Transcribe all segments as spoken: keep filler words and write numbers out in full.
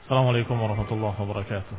السلام عليكم ورحمة الله وبركاته.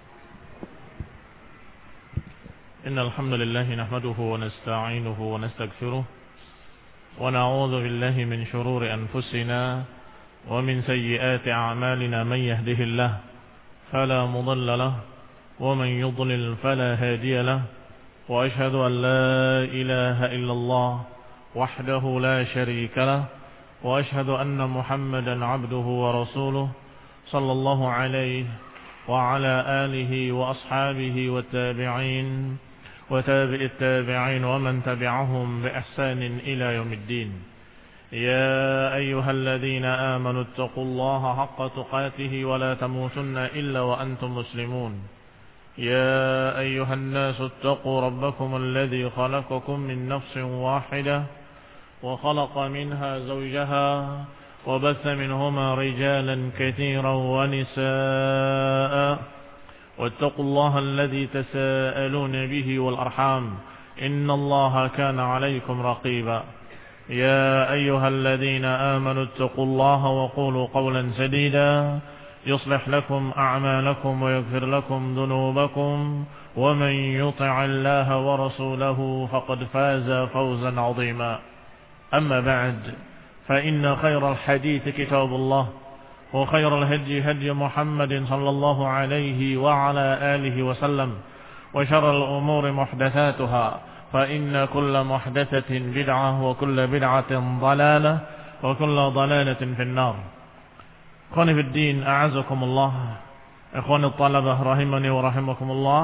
إن الحمد لله نحمده ونستعينه ونستغفره ونعوذ بالله من شرور أنفسنا ومن سيئات أعمالنا. من يهده الله فلا مضل له ومن يضلل فلا هادي له، وأشهد أن لا إله إلا الله وحده لا شريك له، وأشهد أن محمدا عبده ورسوله صلى الله عليه وعلى آله وأصحابه والتابعين وتابع التابعين ومن تبعهم بإحسان إلى يوم الدين. يا أيها الذين آمنوا اتقوا الله حق تقاته ولا تموتن إلا وأنتم مسلمون. يا أيها الناس اتقوا ربكم الذي خلقكم من نفس واحدة وخلق منها زوجها وبث منهما رجالا كثيرا ونساء، واتقوا الله الذي تساءلون به والأرحام إن الله كان عليكم رقيبا. يا أيها الذين آمنوا اتقوا الله وقولوا قولا سديدا يصلح لكم أعمالكم ويغفر لكم ذنوبكم، ومن يطع الله ورسوله فقد فاز فوزا عظيما. أما بعد، فإن خير الحديث كتاب الله، وخير الهدي هدي محمد صلى الله عليه وعلى آله وسلم، وشر الأمور محدثاتها، فإن كل محدثة بدعة وكل بدعة ضلالة وكل ضلالة في النار. Ikhwani fi din, a'azakumullah. Ikhwani talabah rahimani wa rahimakumullah.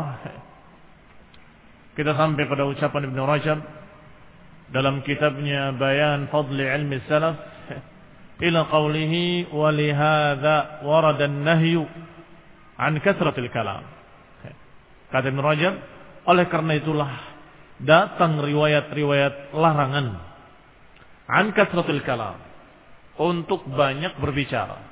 Kita sampai pada ucapan Ibnu Rajab dalam kitabnya Bayan Fadli Ilmi Salaf ila qawlihi wa lihadza warada an-nahyu an kathratil kalam. Kata Ibnu Rajab, oleh karena itulah datang riwayat-riwayat larangan an kathratil kalam, untuk banyak berbicara.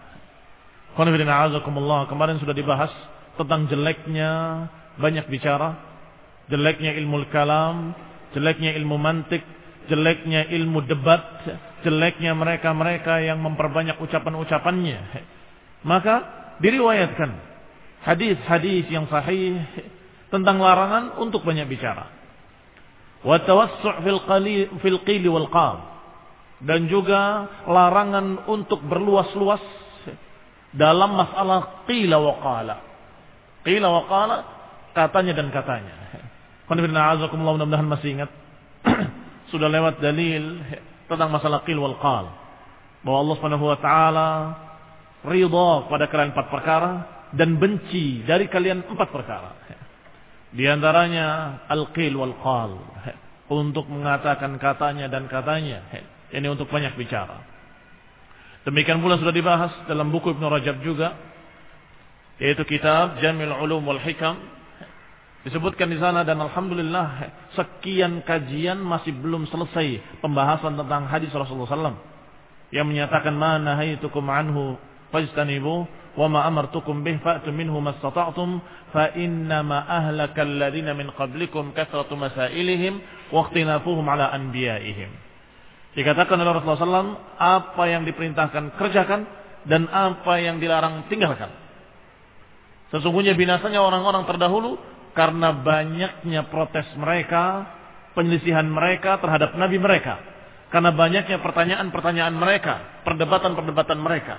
Kemarin sudah dibahas tentang jeleknya banyak bicara, jeleknya ilmu kalam, jeleknya ilmu mantik, jeleknya ilmu debat, jeleknya mereka-mereka yang memperbanyak ucapan-ucapannya. Maka diriwayatkan hadis-hadis yang sahih tentang larangan untuk banyak bicara. Wa tawassu' fil qali fil qili wal qal, dan juga larangan untuk berluas-luas dalam masalah qila wa qala. Qila wa qala, katanya dan katanya. Mudah-mudahan masih ingat sudah lewat dalil tentang masalah qil wal qal, bahwa Allah Subhanahu wa taala ridha pada kalian empat perkara dan benci dari kalian empat perkara. Di antaranya al-qil wal qal, untuk mengatakan katanya dan katanya. Ini untuk banyak bicara. Demikian pula sudah dibahas dalam buku Ibnu Rajab juga, yaitu kitab Jamil Ulum wal Hikam. Disebutkan di sana, dan alhamdulillah sekian kajian masih belum selesai pembahasan tentang hadis Rasulullah sallallahu alaihi wasallam yang menyatakan ma nahaitukum anhu fajtanibu wa ma amartukum bih fa'tu minhu mastata'tum fa inna ma ahlakal ladzina min qablikum kathratu masailihim wa ikhtilafuhum ala anbiya'ihim. Dikatakan oleh Rasulullah sallallahu alaihi wasallam, apa yang diperintahkan kerjakan dan apa yang dilarang tinggalkan. Sesungguhnya binasanya orang-orang terdahulu karena banyaknya protes mereka, penyelisihan mereka terhadap nabi mereka, karena banyaknya pertanyaan-pertanyaan mereka, perdebatan-perdebatan mereka.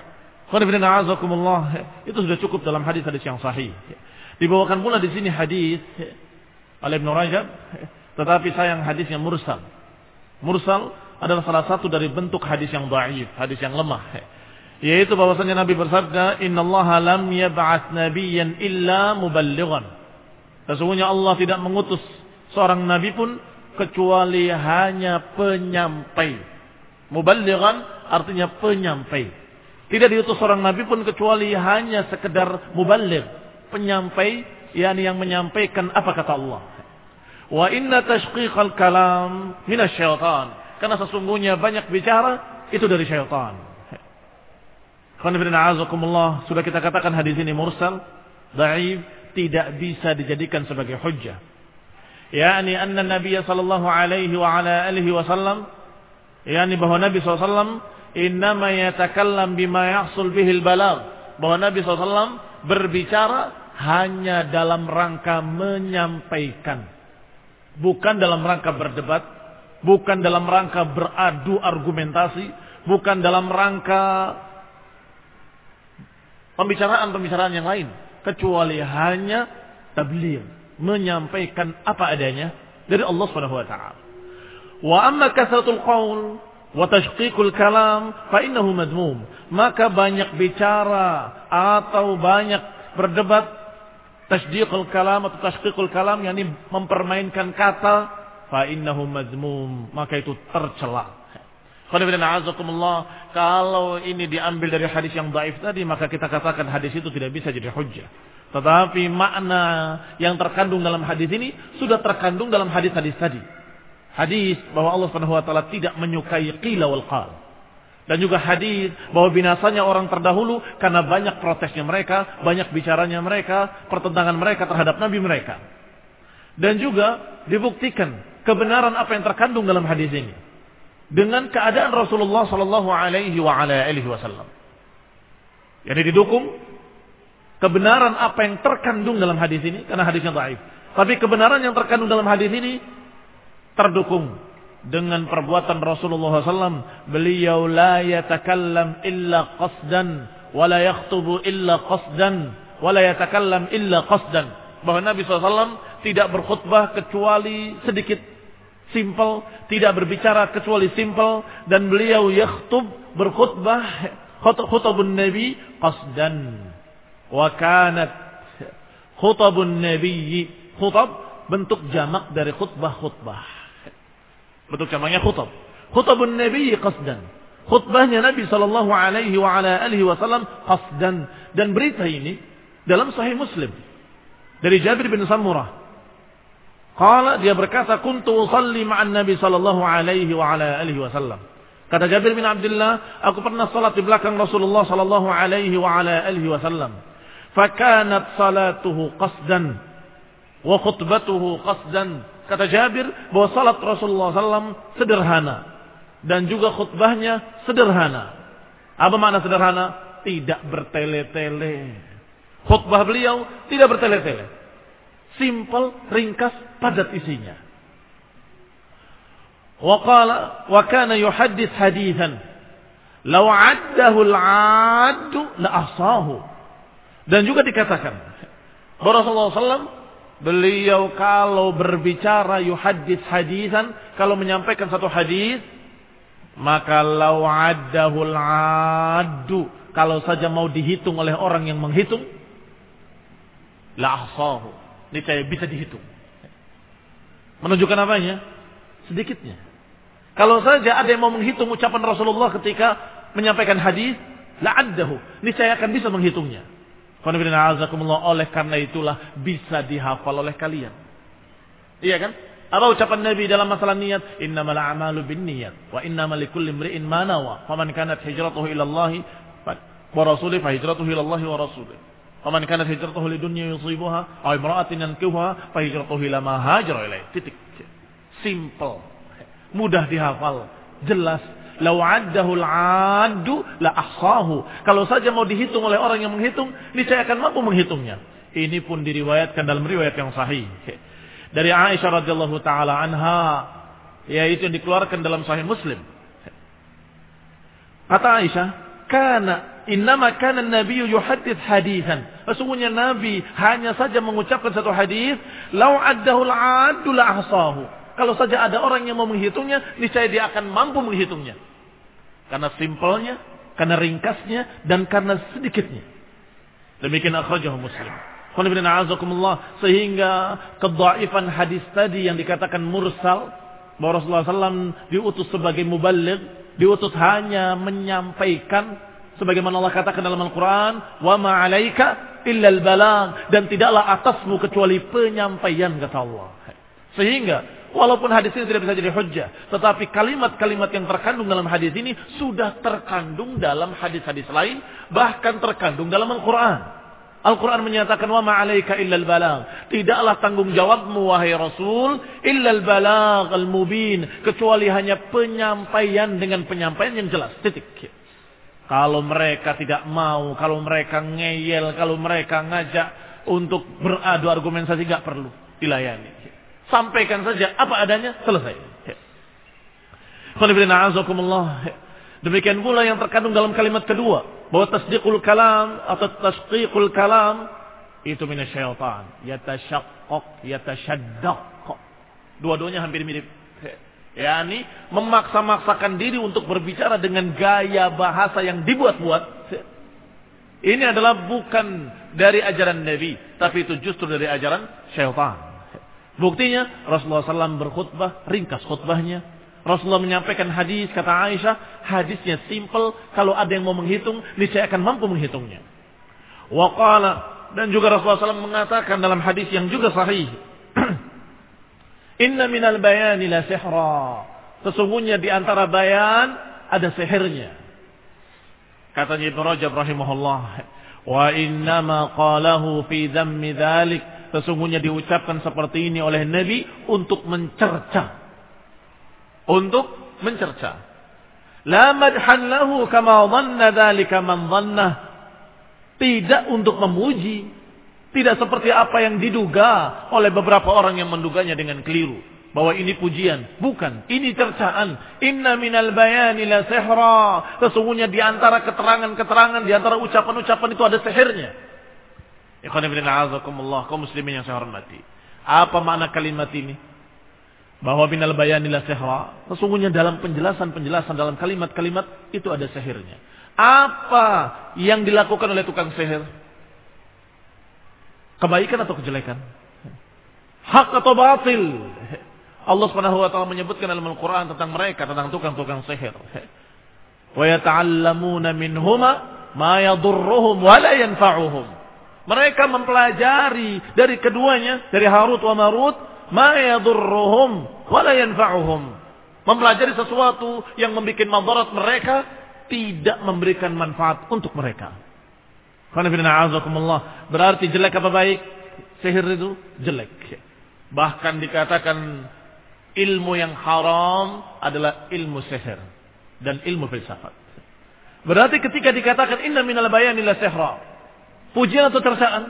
Itu sudah cukup dalam hadis-hadis yang sahih. Dibawakan pula di sini hadis oleh Ibnu Rajab, tetapi sayang hadisnya mursal. Mursal adalah salah satu dari bentuk hadis yang dhaif, hadis yang lemah, yaitu bahwasanya Nabi bersabda, innallaha lam yab'ats nabiyyan illa muballighan. Sesungguhnya Allah tidak mengutus seorang nabi pun kecuali hanya penyampai. Muballighan artinya penyampai. Tidak diutus seorang nabi pun kecuali hanya sekedar muballigh, penyampai, yakni yang menyampaikan apa kata Allah. Wa inna tashqiqal kalam minasyaitan, karena sesungguhnya banyak bicara itu dari syaitan. Sudah kita katakan hadis ini mursal, dhaif, tidak bisa dijadikan sebagai hujjah. yakni anna Nabi sallallahu alaihi wa ala alihi wasallam, yakni bahwa Nabi sallallahu alaihi wasallam innama yatakallam bima yahsul bihil balagh, bahwa Nabi sallallahu alaihi wasallam berbicara hanya dalam rangka menyampaikan. Bukan dalam rangka berdebat, bukan dalam rangka beradu argumentasi, bukan dalam rangka pembicaraan-pembicaraan yang lain, kecuali hanya tabligh, menyampaikan apa adanya dari Allah Subhanahu wa taala. Wa amma kasratul qaul wa tashqiqul kalam fa innahu madmum. Maka banyak bicara atau banyak berdebat, tasdiqul kalam atau tashqiqul kalam, yakni mempermainkan kata, fa innahu madmum, maka itu tercela. Kalau ini diambil dari hadis yang dhaif tadi, maka kita katakan hadis itu tidak bisa jadi hujjah. Tetapi makna yang terkandung dalam hadis ini sudah terkandung dalam hadis-hadis tadi. Hadis bahwa Allah Subhanahu wa taala tidak menyukai qila wal qal. Dan juga hadis bahwa binasanya orang terdahulu karena banyak protesnya mereka, banyak bicaranya mereka, pertentangan mereka terhadap nabi mereka. Dan juga dibuktikan kebenaran apa yang terkandung dalam hadis ini dengan keadaan Rasulullah sallallahu alaihi wa ala alihi wasallam. Jadi didukung kebenaran apa yang terkandung dalam hadis ini karena hadisnya dhaif. Tapi kebenaran yang terkandung dalam hadis ini terdukung dengan perbuatan Rasulullah sallallahu alaihi wasallam. Beliau la yatakallam illa qasdan wa la yakhtubu illa qasdan wa la yatakallam illa qasdan. Bahwa Nabi sallallahu alaihi wasallam tidak berkhutbah kecuali sedikit, simple, tidak berbicara kecuali simple, dan beliau yakhtub, berkhutbah, khutabun nabi qasdan. Wa kanat khutabun nabi, khutab bentuk jamak dari khutbah-khutbah. Bentuk jamaknya khutab. Khutabun nabi qasdan. Khutbahnya Nabi sallallahu alaihi wa ala alihi wasallam qasdan. Dan berita ini dalam Sahih Muslim dari Jabir bin Samurah. Qala, dia berkata, kuntu usalli ma'an Nabi sallallahu alaihi wa ala alihi wasallam. Kata Jabir bin Abdullah, aku pernah salat di belakang Rasulullah sallallahu alaihi wa ala alihi wasallam. Fakanat salatuhu qasdan wa khutbatuhu qasdan. Kata Jabir bahwa salat Rasulullah sallallahu alaihi wasallam sederhana dan juga khutbahnya sederhana. Apa makna sederhana? Tidak bertele-tele. Khutbah beliau tidak bertele-tele. Simple, ringkas, padat isinya. Wa qala wa kana yuhaddits haditsan law 'addahu al-'addu la ahsahu. Dan juga dikatakan bahwa Rasulullah sallallahu alaihi wasallam beliau kalau berbicara yuhaddits haditsan, kalau menyampaikan satu hadis, maka law 'addahu al-'addu, kalau saja mau dihitung oleh orang yang menghitung, la ahsahu, niscaya bisa dihitung. Menunjukkan apanya? Sedikitnya. Kalau saja ada yang mau menghitung ucapan Rasulullah ketika menyampaikan hadis, la'addahu, niscaya akan bisa menghitungnya. Oleh karena itulah bisa dihafal oleh kalian. Iya kan? Apa ucapan Nabi dalam masalah niat? Innamal a'malu binniyat wa innamal likulli imri'in ma nawa. Faman kanat hijratuhu ila Allah wa rasulih fa hijratuhu ila Allah wa rasulih. Faman kanat hijratuhu lidunya yusibuha aw imra'atin yankihuha fa hijratuhu ila ma hajara ilaihi. Titik. Simple. Mudah dihafal, jelas. Law 'addahu al-'addu la ahsahu. Kalau saja mau dihitung oleh orang yang menghitung, niscaya akan mampu menghitungnya. Ini pun diriwayatkan dalam riwayat yang sahih dari Aisyah radhiyallahu taala anha, yaitu yang dikeluarkan dalam Sahih Muslim. Kata Aisyah, "Kana innama kana an-nabiy yuhaddits haditsan." Sesungguhnya Nabi hanya saja mengucapkan satu hadis, "Law 'addahu al-'addu la ahsahu." Kalau saja ada orang yang mau menghitungnya, niscaya dia akan mampu menghitungnya. Karena simpelnya, karena ringkasnya, dan karena sedikitnya. Demikian akhrajahu Muslim. Sehingga kedhaifan hadis tadi yang dikatakan mursal, bahwa Rasulullah sallallahu alaihi wasallam diutus sebagai muballigh, diutus hanya menyampaikan, sebagaimana Allah katakan dalam Al-Quran, wa ma 'alaika illa al-balagh, dan tidaklah atasmu kecuali penyampaian, kata Allah. Sehingga walaupun hadis ini tidak bisa jadi hujjah, tetapi kalimat-kalimat yang terkandung dalam hadis ini sudah terkandung dalam hadis-hadis lain, bahkan terkandung dalam Al-Quran. Al-Quran menyatakan, wa ma 'alaika illa al-balagh, tidaklah tanggung jawabmu wahai Rasul illa al-balagh al-mubin, kecuali hanya penyampaian dengan penyampaian yang jelas. Titik. Kalau mereka tidak mau, kalau mereka ngeyel, kalau mereka ngajak untuk beradu argumentasi, gak perlu dilayani. Sampaikan saja apa adanya, selesai. Demikian pula yang terkandung dalam kalimat kedua, bahwa tasdiqul kalam atau tasdiqul kalam itu minasyaitan, yatasyaqqaq, yatasyaddaq. Dua-duanya hampir mirip. yakni memaksa-maksakan diri untuk berbicara dengan gaya bahasa yang dibuat-buat. Ini adalah bukan dari ajaran Nabi, tapi itu justru dari ajaran syaitan. Buktinya Rasulullah shallallahu alaihi wasallam berkhutbah, ringkas khutbahnya. Rasulullah menyampaikan hadis, kata Aisyah, hadisnya simple, kalau ada yang mau menghitung, niscaya akan mampu menghitungnya. Waqala, dan juga Rasulullah shallallahu alaihi wasallam mengatakan dalam hadis yang juga sahih, Inna minal bayani la sihra. Sesungguhnya di antara bayan ada sihirnya. Katanya Ibnu Rajab rahimahullah, wa innama qalahu fi dhammi dzalik. Sesungguhnya diucapkan seperti ini oleh Nabi untuk mencerca. Untuk mencerca. La madhan lahu kama dhanna dzalika man dhanna. Tidak untuk memuji. Tidak seperti apa yang diduga oleh beberapa orang yang menduganya dengan keliru. Bahwa ini pujian. Bukan. Ini cercaan. Inna minal bayani la sihra. Sesungguhnya di antara keterangan-keterangan, di antara ucapan-ucapan itu ada sihirnya. Ikhwan fillah a'azakumullah, kaum muslimin yang saya hormati. Apa makna kalimat ini? Bahwa minal bayani la sihra. Sesungguhnya dalam penjelasan-penjelasan, dalam kalimat-kalimat itu ada sihirnya. Apa yang dilakukan oleh tukang sihir? Kebaikan atau kejelekan? Hak atau batil? Allah Subhanahu wa taala menyebutkan dalam Al-Qur'an tentang mereka, tentang tukang-tukang sihir. Wa yata'allamuna minhuma ma yadurruhum wa la yanfa'uhum. Mereka mempelajari dari keduanya, dari Harut wa Marut, ma yadurruhum wa la yanfa'uhum. Mempelajari sesuatu yang membuat madarat mereka, tidak memberikan manfaat untuk mereka. Berarti jelek apa baik? Sihir itu jelek. Bahkan dikatakan ilmu yang haram adalah ilmu sihir dan ilmu filsafat. Berarti ketika dikatakan inna minal bayani la sihra, pujian atau cercaan?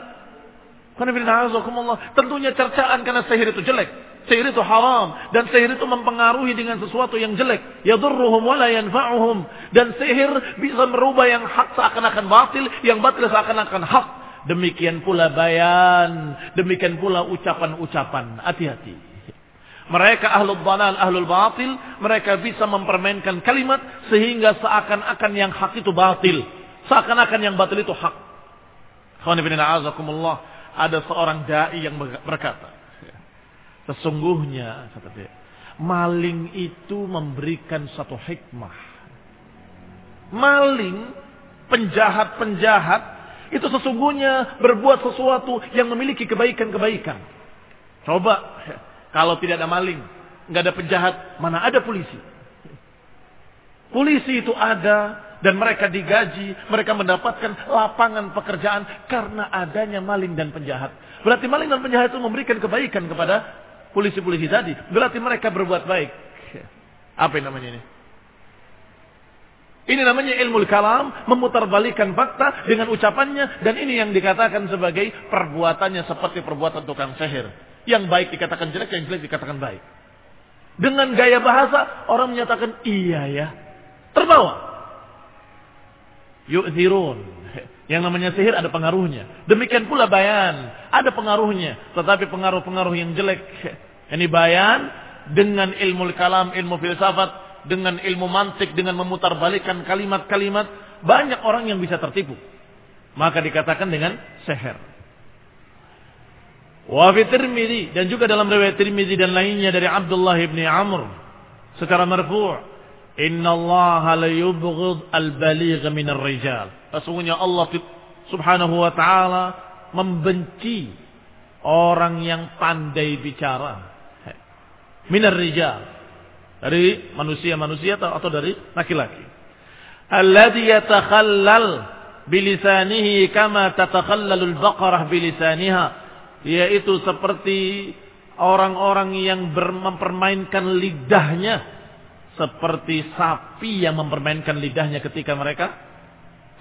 Tentunya cercaan, karena sihir itu jelek. Sihir itu haram, dan sihir itu mempengaruhi dengan sesuatu yang jelek. Yadurruhum wa la yanfa'uhum. Dan sihir bisa merubah yang hak seakan-akan batil, yang batil seakan-akan hak. Demikian pula bayan, demikian pula ucapan-ucapan. Hati-hati. Mereka ahlul dhalal, ahlul batil, mereka bisa mempermainkan kalimat sehingga seakan-akan yang hak itu batil, seakan-akan yang batil itu hak. Ada seorang dai yang berkata, sesungguhnya, kata dia, maling itu memberikan satu hikmah. Maling, penjahat-penjahat, itu sesungguhnya berbuat sesuatu yang memiliki kebaikan-kebaikan. Coba, kalau tidak ada maling, nggak ada penjahat, mana ada polisi? Polisi itu ada, dan mereka digaji, mereka mendapatkan lapangan pekerjaan karena adanya maling dan penjahat. Berarti maling dan penjahat itu memberikan kebaikan kepada polisi-polisi tadi. Berarti mereka berbuat baik. Apa yang namanya ini? Ini namanya ilmu kalam, memutarbalikan fakta dengan ucapannya, dan ini yang dikatakan sebagai perbuatannya seperti perbuatan tukang sihir. Yang baik dikatakan jelek, yang jelek dikatakan baik. Dengan gaya bahasa orang menyatakan iya ya, terbawa. Yu'thirun. Yang namanya sihir ada pengaruhnya. Demikian pula bayan, ada pengaruhnya, tetapi pengaruh-pengaruh yang jelek. Ini bayan dengan ilmu kalam, ilmu filsafat, dengan ilmu mantik, dengan memutarbalikan kalimat-kalimat, banyak orang yang bisa tertipu. Maka dikatakan dengan sihir. Wa fi Tirmidzi, dan juga dalam riwayat Tirmidzi dan lainnya dari Abdullah bin Amr secara marfu', Inna Allah la yubghid al-baligh min ar-rijal. Sesungguhnya Allah Subhanahu wa taala membenci orang yang pandai bicara. Min ar-rijal, dari manusia-manusia atau dari laki-laki. Alladhi yatakhallal bilisanihi kama tatakhallalu al-baqarah bilisaniha, yaitu seperti orang-orang yang mempermainkan lidahnya seperti sapi yang mempermainkan lidahnya ketika mereka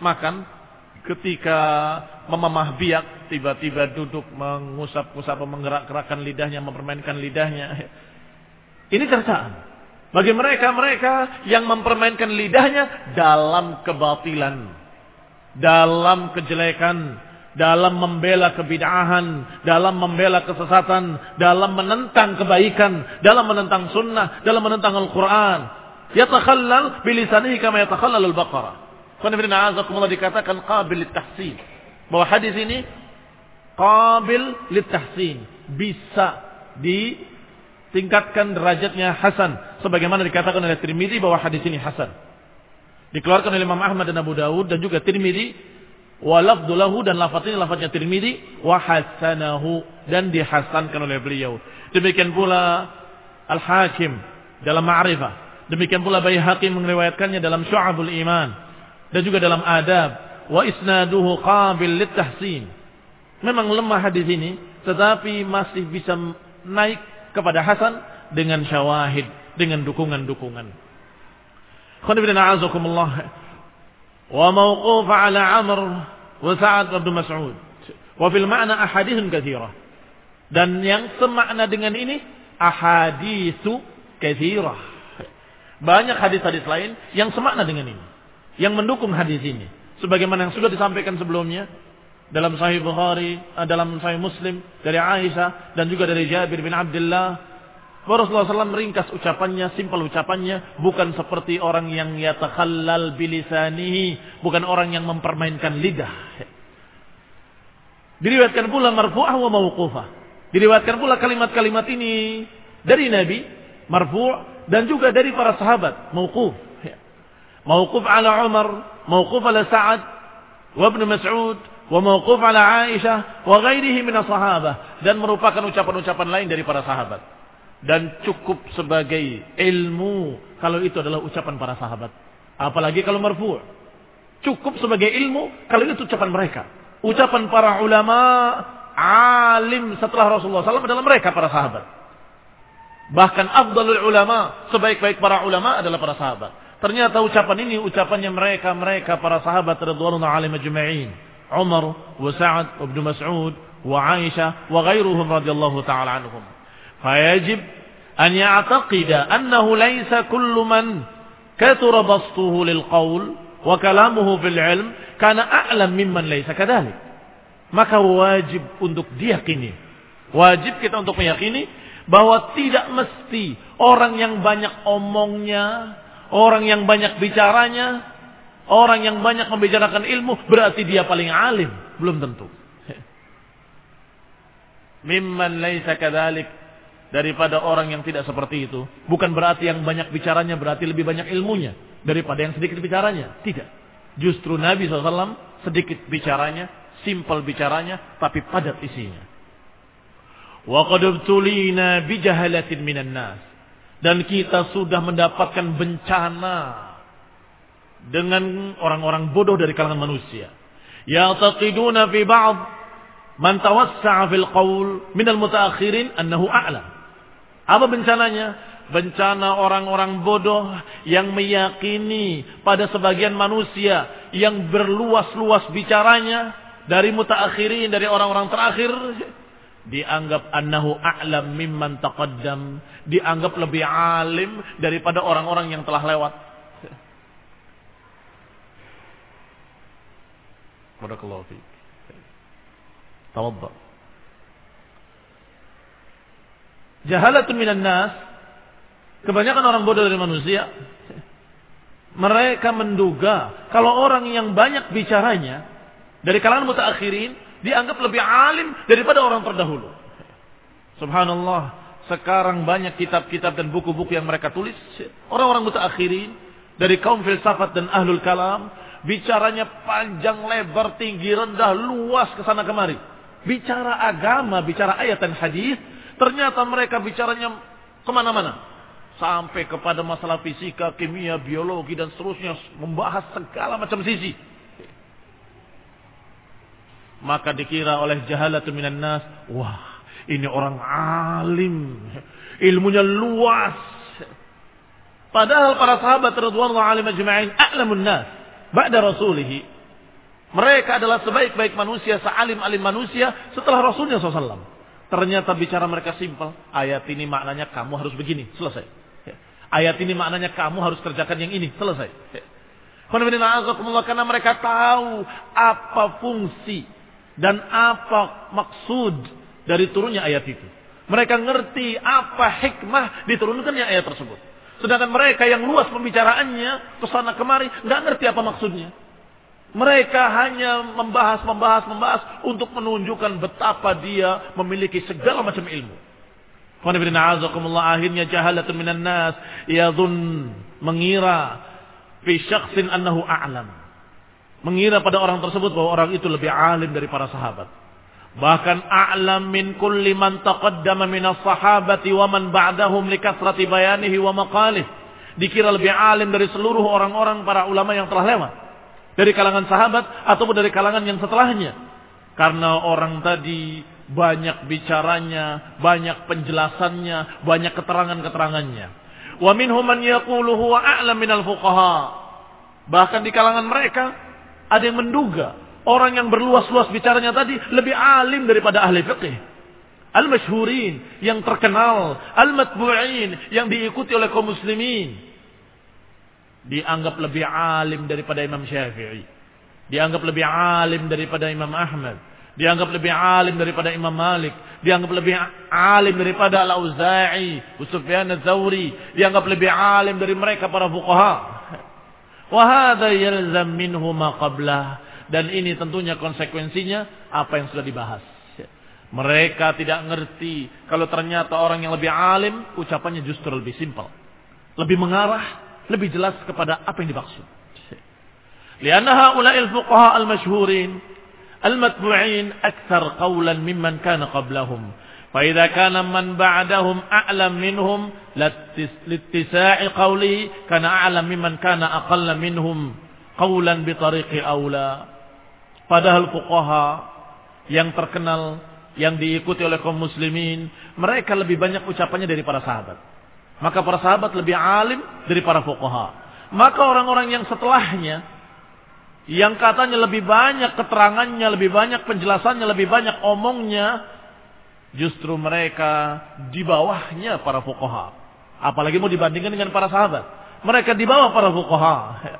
makan, ketika memamah biak, tiba-tiba duduk mengusap-usap, menggerak-gerakkan lidahnya, mempermainkan lidahnya. Ini cercaan bagi mereka-mereka yang mempermainkan lidahnya dalam kebatilan, dalam kejelekan, dalam membela kebid'ahan, dalam membela kesesatan, dalam menentang kebaikan, dalam menentang sunnah, dalam menentang Al-Quran. Yatakhallal bilisanihi kama yatakhallal al-baqarah. Qanifidina azakumullah dikatakan qabil litahsin. Bahwa hadis ini qabil litahsin. Bisa ditingkatkan derajatnya hasan. Sebagaimana dikatakan oleh Tirmidzi bahwa hadis ini hasan. Dikeluarkan oleh Imam Ahmad dan Abu Dawud dan juga Tirmidzi. Wa lafdhu lahu dan lafaz ini lafaznya Tirmidzi. Wa hasanahu dan dihasankan oleh beliau. Demikian pula Al-Hakim dalam Ma'rifah. Demikian pula Baihaqi meriwayatkannya dalam Syu'abul Iman dan juga dalam Adab. Wa isnaduhu qabil litahsin. Memang lemah hadis ini, tetapi masih bisa naik kepada hasan dengan syawahid, dengan dukungan-dukungan. Khonibina a'azakumullah. Wa mawquf ala Amr wa Sa'ad bin Mas'ud. Wa fil ma'na ahadithun katsirah. Dan yang semakna dengan ini ahaditsu katsirah. Banyak hadis-hadis lain yang semakna dengan ini, yang mendukung hadis ini. Sebagaimana yang sudah disampaikan sebelumnya dalam Sahih Bukhari, dalam Sahih Muslim dari Aisyah dan juga dari Jabir bin Abdullah. Rasulullah shallallahu alaihi wasallam meringkas ucapannya, simpel ucapannya, bukan seperti orang yang yatakhallal bilisanihi, bukan orang yang mempermainkan lidah. Diriwayatkan pula marfu'ah wa mauqufah. Diriwayatkan pula kalimat-kalimat ini dari Nabi, marfu' dan juga dari para sahabat, mauquf. Mauquf ala Umar, mauquf ala Sa'ad, wa Ibn Mas'ud, wa mauquf ala Aisyah, wa ghairihi min as-sahabah. Dan merupakan ucapan-ucapan lain dari para sahabat. Dan cukup sebagai ilmu kalau itu adalah ucapan para sahabat. Apalagi kalau marfu'. Cukup sebagai ilmu kalau itu ucapan mereka. Ucapan para ulama, alim setelah Rasulullah shallallahu alaihi wasallam adalah mereka para sahabat. Bahkan afdalul ulama, sebaik-baik para ulama adalah para sahabat. Ternyata ucapan ini ucapannya mereka-mereka para sahabat radhiyallahu alaihim ajma'in. Umar, wa Sa'ad, wa Ibn Mas'ud, wa Aisyah, wa ghairuhum radhiyallahu ta'ala anhum. Fayajib an ya'taqida annahu laysa kullu man kathura bastuhu lil qawl wa kalamuhu fil ilm kana a'lam mimman laysa kadzalik. Maka wajib untuk diyakini. Wajib kita untuk meyakini bahwa tidak mesti orang yang banyak omongnya, orang yang banyak bicaranya, orang yang banyak membicarakan ilmu berarti dia paling alim. Belum tentu. Mimman laisa kadzalik, daripada orang yang tidak seperti itu. Bukan berarti yang banyak bicaranya berarti lebih banyak ilmunya daripada yang sedikit bicaranya. Tidak. Justru Nabi shallallahu alaihi wasallam sedikit bicaranya, simpel bicaranya, tapi padat isinya. Wa qad ibtulina bi jahalatin minan nas. Dan kita sudah mendapatkan bencana dengan orang-orang bodoh dari kalangan manusia. Ya'taqiduna fi ba'd man tawassa'a fil qaul minal mutaakhirin annahu a'lam. Apa bencananya? Bencana orang-orang bodoh yang meyakini pada sebagian manusia yang berluas-luas bicaranya dari mutaakhirin, dari orang-orang terakhir, dianggap annahu a'lam mimman taqaddam, dianggap lebih alim daripada orang-orang yang telah lewat. Barakallahu fiik. Tawadda. Jahalatun minan nas, kebanyakan orang bodoh dari manusia, mereka menduga kalau orang yang banyak bicaranya dari kalangan mutaakhirin dianggap lebih alim daripada orang terdahulu. Subhanallah, sekarang banyak kitab-kitab dan buku-buku yang mereka tulis, orang-orang mutaakhirin dari kaum filsafat dan ahlul kalam, bicaranya panjang, lebar, tinggi, rendah, luas kesana kemari. Bicara agama, bicara ayat dan hadis, ternyata mereka bicaranya kemana-mana. Sampai kepada masalah fisika, kimia, biologi dan seterusnya, membahas segala macam sisi. Maka dikira oleh jahalatun minan nas, wah, ini orang alim, ilmunya luas. Padahal para sahabat radhiyallahu alaihim ajma'in a'lamun nas ba'da rasulih Mereka adalah sebaik-baik manusia, sealim-alim manusia setelah Rasulnya shallallahu alaihi wasallam. Ternyata bicara mereka simpel. Ayat ini maknanya kamu harus begini. Selesai. Ayat ini maknanya kamu harus kerjakan yang ini. Selesai. Karena mereka tahu apa fungsi dan apa maksud dari turunnya ayat itu. Mereka ngerti apa hikmah diturunkannya ayat tersebut. Sedangkan mereka yang luas pembicaraannya kesana kemari nggak ngerti apa maksudnya. Mereka hanya membahas, membahas, membahas untuk menunjukkan betapa dia memiliki segala macam ilmu. Akhirnya jahalatun minan nas yadhun, mengira fi syakhsin annahu a'lam. Mengira pada orang tersebut bahwa orang itu lebih alim dari para sahabat. Bahkan a'lam min kulli man taqaddama minas sahabati wa man ba'dahum likathrati bayanihi wa maqalih. Dikira lebih alim dari seluruh orang-orang para ulama yang telah lewat. Dari kalangan sahabat ataupun dari kalangan yang setelahnya. Karena orang tadi banyak bicaranya, banyak penjelasannya, banyak keterangan-keterangannya. Wa minhum man yaqulu huwa a'lam minal fuqaha. Bahkan di kalangan mereka ada yang menduga orang yang berluas-luas bicaranya tadi lebih alim daripada ahli fiqih. Al-masyhurin, yang terkenal, al-matbu'in, yang diikuti oleh kaum muslimin. Dianggap lebih alim daripada Imam Syafi'i. Dianggap lebih alim daripada Imam Ahmad. Dianggap lebih alim daripada Imam Malik. Dianggap lebih alim daripada Al-Auza'i, Sufyan Ats-Tsauri. Dianggap lebih alim dari mereka para fuqaha. Wa hadza yalzam minhu ma qablah. Dan ini tentunya konsekuensinya apa yang sudah dibahas. Mereka tidak ngerti kalau ternyata orang yang lebih alim ucapannya justru lebih simpel, lebih mengarah, lebih jelas kepada apa yang dimaksud. Lianna haula'il fuqaha al-masyhurin al-matbu'in akthar qawlan mimman kana qablahum. Fa idza kana man ba'dahum a'lam minhum littisa'i qawli kana a'lam mimman kana aqalla minhum qawlan bi tariqi aula. Padahal fuqaha yang terkenal, yang diikuti oleh kaum muslimin, mereka lebih banyak ucapannya dari para sahabat. Maka para sahabat lebih alim dari para fuqaha. Maka orang-orang yang setelahnya, yang katanya lebih banyak keterangannya, lebih banyak penjelasannya, lebih banyak omongnya, justru mereka di bawahnya para fuqaha. Apalagi mau dibandingkan dengan para sahabat. Mereka di bawah para fuqaha.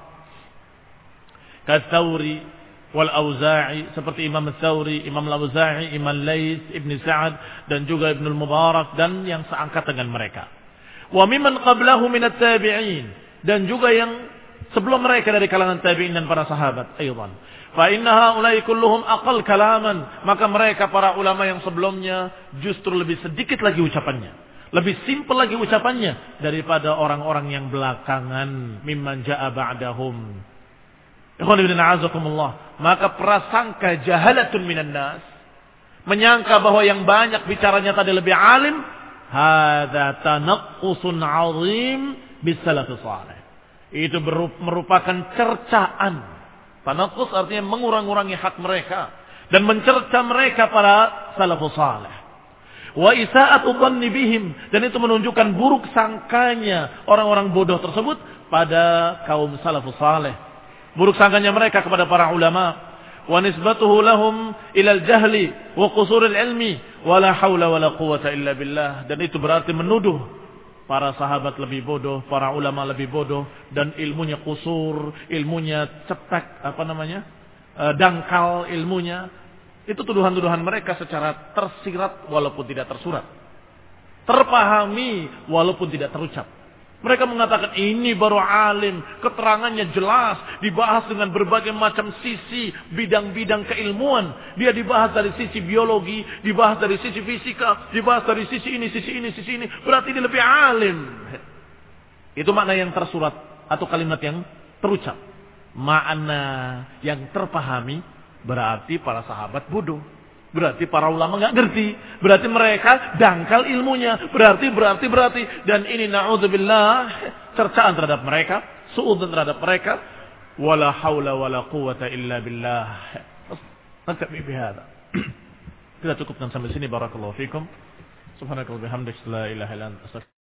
Kat-Tsauri wal Auza'i, seperti Imam Ats-Tsauri, Imam Al-Auza'i, Imam Laits, Ibn Sa'ad, dan juga Ibn Al-Mubarak, dan yang seangkat dengan mereka. Wa mimman qablahu minat tabi'in, dan juga yang sebelum mereka dari kalangan tabi'in dan para sahabat aydan. Fa inna haula'i kulluhum aqall kalaman, maka mereka para ulama yang sebelumnya justru lebih sedikit lagi ucapannya, lebih simpel lagi ucapannya daripada orang-orang yang belakangan, mimman ja'a ba'dahum. Ikhwan ibn a'azakumullah, maka prasangka jahalatun minan nas, menyangka bahwa yang banyak bicaranya tadi lebih alim, hadza tanaqqusun 'azim bis-salafus salih. Itu merupakan cercaan. Tanaqqus artinya mengurang-urangi hak mereka dan mencerca mereka para salafus salih. Wa isa'atu dhanni bihim, dan itu menunjukkan buruk sangkanya orang-orang bodoh tersebut pada kaum salafus salih. Buruk sangkanya mereka kepada para ulama. Wa nisbatuhu lahum ila al-jahli wa qusur al-ilmi wa la haula wa la quwwata illa billah. Dan itu berarti menuduh para sahabat lebih bodoh, para ulama lebih bodoh, dan ilmunya kusur, ilmunya cetek, apa namanya, e, dangkal ilmunya. Itu tuduhan-tuduhan mereka secara tersirat walaupun tidak tersurat, terpahami walaupun tidak terucap. Mereka mengatakan ini baru alim, keterangannya jelas, dibahas dengan berbagai macam sisi, bidang-bidang keilmuan. Dia dibahas dari sisi biologi, dibahas dari sisi fisika, dibahas dari sisi ini, sisi ini, sisi ini. Berarti dia lebih alim. Itu makna yang tersurat atau kalimat yang terucap. Makna yang terpahami berarti para sahabat bodoh. Berarti para ulama nggak ngerti. Berarti mereka dangkal ilmunya. Berarti, berarti, berarti. Dan ini na'udzubillah, cercaan terhadap mereka, suudzon terhadap mereka. Wala haula wala quwwata illa billah. Naktafi bihadza. Kita cukupkan sampai sini. Barakallahu fikum. Subhanakallahumma wa bihamdika, la ilaha illa anta, astaghfiruka.